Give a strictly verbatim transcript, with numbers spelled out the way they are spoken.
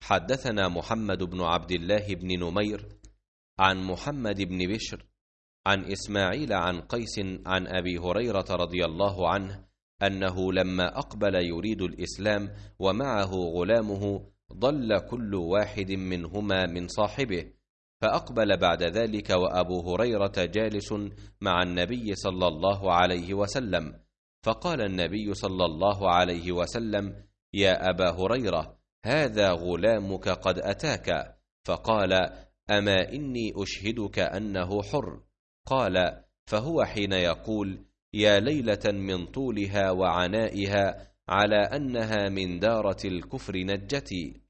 حدثنا محمد بن عبد الله بن نمير عن محمد بن بشر عن إسماعيل عن قيس عن أبي هريرة رضي الله عنه أنه لما أقبل يريد الإسلام ومعه غلامه ضل كل واحد منهما من صاحبه، فأقبل بعد ذلك وأبو هريرة جالس مع النبي صلى الله عليه وسلم، فقال النبي صلى الله عليه وسلم: يا أبا هريرة، هذا غلامك قد أتاك. فقال: أما إني أشهدك أنه حر. قال: فهو حين يقول: يا ليلة من طولها وعنائها على أنها من دارة الكفر نجتي.